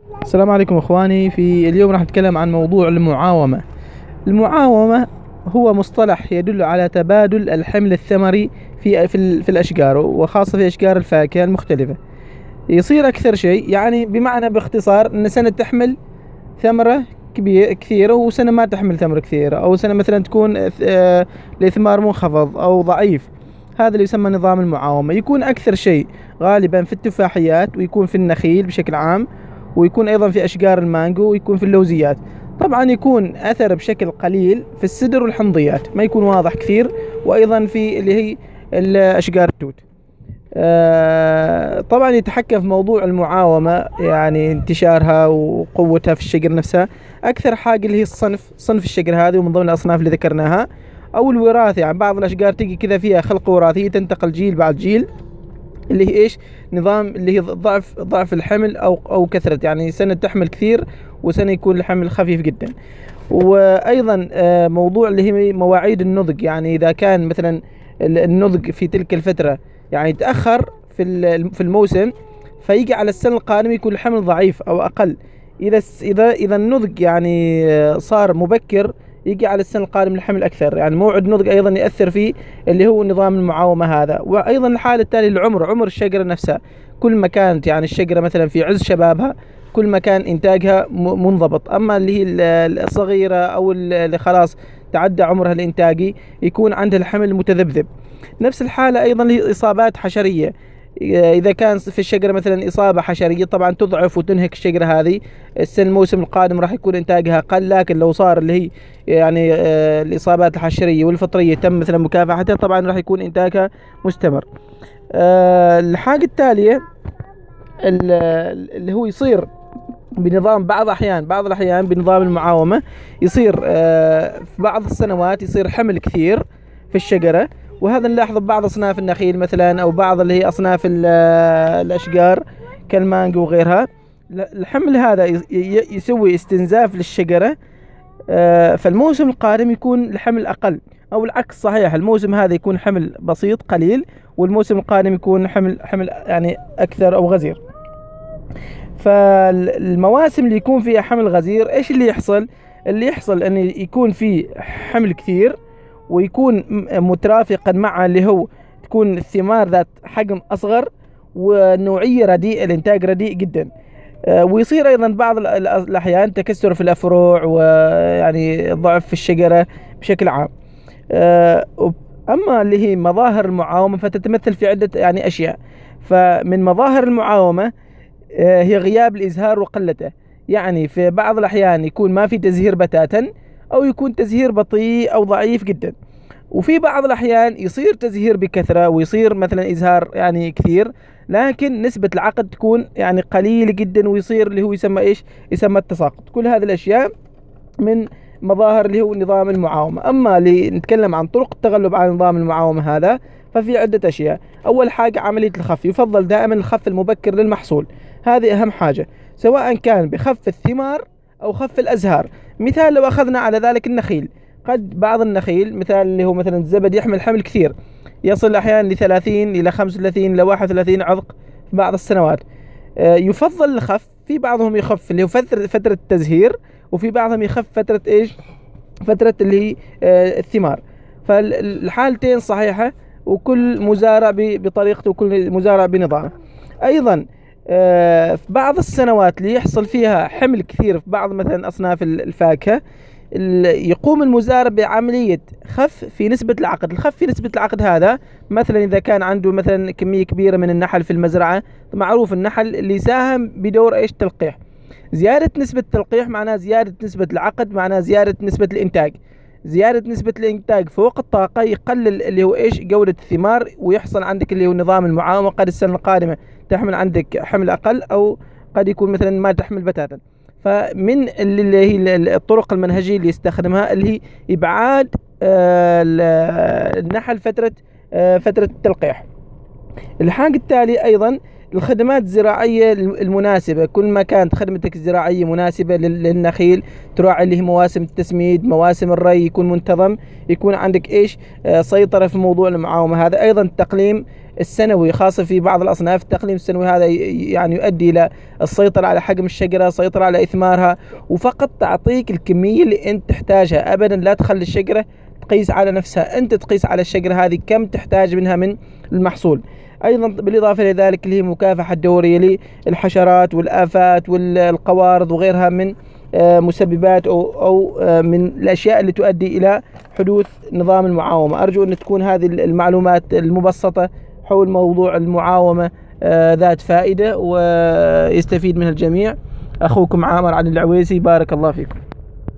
السلام عليكم اخواني. في اليوم راح نتكلم عن موضوع المعاومة. المعاومة هو مصطلح يدل على تبادل الحمل الثمري في الاشجار، وخاصة في اشجار الفاكهة المختلفة. يصير اكثر شيء، يعني بمعنى باختصار ان سنة تحمل ثمرة كثيرة، وسنة ما تحمل ثمرة كثيرة، او سنة مثلا تكون الاثمار منخفض او ضعيف. هذا اللي يسمى نظام المعاومة. يكون اكثر شيء غالبا في التفاحيات، ويكون في النخيل بشكل عام، ويكون أيضا في أشجار المانجو، ويكون في اللوزيات. طبعا يكون أثر بشكل قليل في السدر والحمضيات، ما يكون واضح كثير. وأيضا في اللي هي أشجار التوت. طبعا يتحكم في موضوع المعاومة، يعني انتشارها وقوتها في الشجر نفسها. أكثر حاجة اللي هي صنف الشجر هذه، ومن ضمن الأصناف اللي ذكرناها. أو الوراثة، يعني بعض الأشجار تيجي كذا فيها خلق وراثي، تنتقل جيل بعد جيل، اللي هي ايش؟ نظام اللي هي ضعف الحمل او كثرة، يعني سنة تحمل كثير وسنة يكون الحمل خفيف جدا. وايضا موضوع اللي هي مواعيد النضج، يعني اذا كان مثلا النضج في تلك الفترة يعني تأخر في الموسم، فيجي على السنة القادمة يكون الحمل ضعيف او اقل. اذا النضج يعني صار مبكر، يجي على السنة القادمة الحمل أكثر. يعني موعد النضج أيضا يأثر فيه اللي هو نظام المعاومة هذا. وأيضا الحالة التالية عمر الشجرة نفسها. كل ما كانت يعني الشجرة مثلا في عز شبابها، كل ما كان إنتاجها منضبط. أما اللي هي الصغيرة أو اللي خلاص تعدى عمرها الإنتاجي، يكون عندها الحمل متذبذب. نفس الحالة أيضا هي إصابات حشرية. إذا كان في الشجرة مثلا إصابة حشرية، طبعا تضعف وتنهك الشجرة هذه. الموسم القادم راح يكون إنتاجها قل. لكن لو صار اللي هي يعني الإصابات الحشرية والفطرية تم مثلا مكافحتها، طبعا راح يكون إنتاجها مستمر. الحاجة التالية اللي هو يصير بنظام بعض الأحيان بنظام المعاومة، يصير في بعض السنوات يصير حمل كثير في الشجرة. وهذا نلاحظه ببعض أصناف النخيل مثلا، أو بعض اللي هي أصناف الأشجار كالمانجو وغيرها. الحمل هذا يسوي استنزاف للشجرة. فالموسم القادم يكون الحمل أقل، أو العكس صحيح، الموسم هذا يكون حمل بسيط قليل، والموسم القادم يكون حمل يعني أكثر أو غزير. فالمواسم اللي يكون فيها حمل غزير، إيش اللي يحصل؟ اللي يحصل أن يكون في حمل كثير، ويكون مترافقا مع اللي هو تكون الثمار ذات حجم أصغر، والنوعية رديئة، الإنتاج رديء جدا. ويصير أيضا بعض الأحيان تكسر في الأفروع، ويعني ضعف في الشجرة بشكل عام. أما اللي هي مظاهر المعاومة فتتمثل في عدة يعني أشياء. فمن مظاهر المعاومة هي غياب الإزهار وقلته. يعني في بعض الأحيان يكون ما في تزهير بتاتا، أو يكون تزهير بطيء أو ضعيف جدا. وفي بعض الأحيان يصير تزهير بكثرة، ويصير مثلا إزهار يعني كثير، لكن نسبة العقد تكون يعني قليلة جدا، ويصير اللي هو يسمى إيش؟ يسمى التساقط. كل هذه الأشياء من مظاهر اللي هو نظام المعاومة. أما اللي نتكلم عن طرق التغلب على نظام المعاومة هذا، ففي عدة أشياء. أول حاجة عملية الخف. يفضل دائما الخف المبكر للمحصول، هذه أهم حاجة، سواء كان بخف الثمار أو خف الأزهار. مثال لو أخذنا على ذلك النخيل، قد بعض النخيل مثال اللي هو مثلا الزبد يحمل حمل كثير، يصل أحيانا ل30 إلى 35 إلى 31 عضق في بعض السنوات. يفضل الخف. في بعضهم يخف اللي هو فترة التزهير، وفي بعضهم يخف فترة إيش؟ فترة اللي هي الثمار. فالحالتين صحيحة، وكل مزارع بطريقته، وكل مزارع بنظامه. أيضا في بعض السنوات اللي يحصل فيها حمل كثير في بعض مثلا أصناف الفاكهة، يقوم المزارع بعملية خف في نسبة العقد. الخف في نسبة العقد هذا مثلا إذا كان عنده مثلا كمية كبيرة من النحل في المزرعة، معروف النحل اللي يساهم بدور إيش؟ تلقيح. زيادة نسبة التلقيح معناه زيادة نسبة العقد، معناه زيادة نسبة الإنتاج. زيادة نسبة الإنتاج فوق الطاقة يقلل اللي هو إيش؟ جودة الثمار، ويحصل عندك اللي هو نظام المعاومة. قد السنة القادمة تحمل عندك حمل أقل، أو قد يكون مثلا ما تحمل بتاتا. فمن اللي هي الطرق المنهجية اللي يستخدمها اللي هي إبعاد النحل فترة التلقيح. الحاجة التالية أيضا الخدمات الزراعية المناسبة، كل ما كانت خدمتك الزراعية مناسبة للنخيل، تراعي اللي هي مواسم التسميد، مواسم الري، يكون منتظم، يكون عندك إيش سيطرة في موضوع المعاومة هذا. أيضا التقليم السنوي، خاصة في بعض الأصناف التقليم السنوي هذا يعني يؤدي إلى السيطرة على حجم الشجرة، السيطرة على إثمارها، وفقط تعطيك الكمية اللي أنت تحتاجها. أبدا لا تخلي الشجرة تقيس على نفسها، أنت تقيس على الشجرة هذه كم تحتاج منها من المحصول. أيضا بالإضافة لذلك اللي هي مكافحة الدورية للحشرات والآفات والقوارض وغيرها من مسببات أو من الأشياء اللي تؤدي إلى حدوث نظام المعاومة. أرجو أن تكون هذه المعلومات المبسطة حول موضوع المعاومة ذات فائدة ويستفيد منها الجميع. أخوكم عامر علي العويسي، بارك الله فيكم.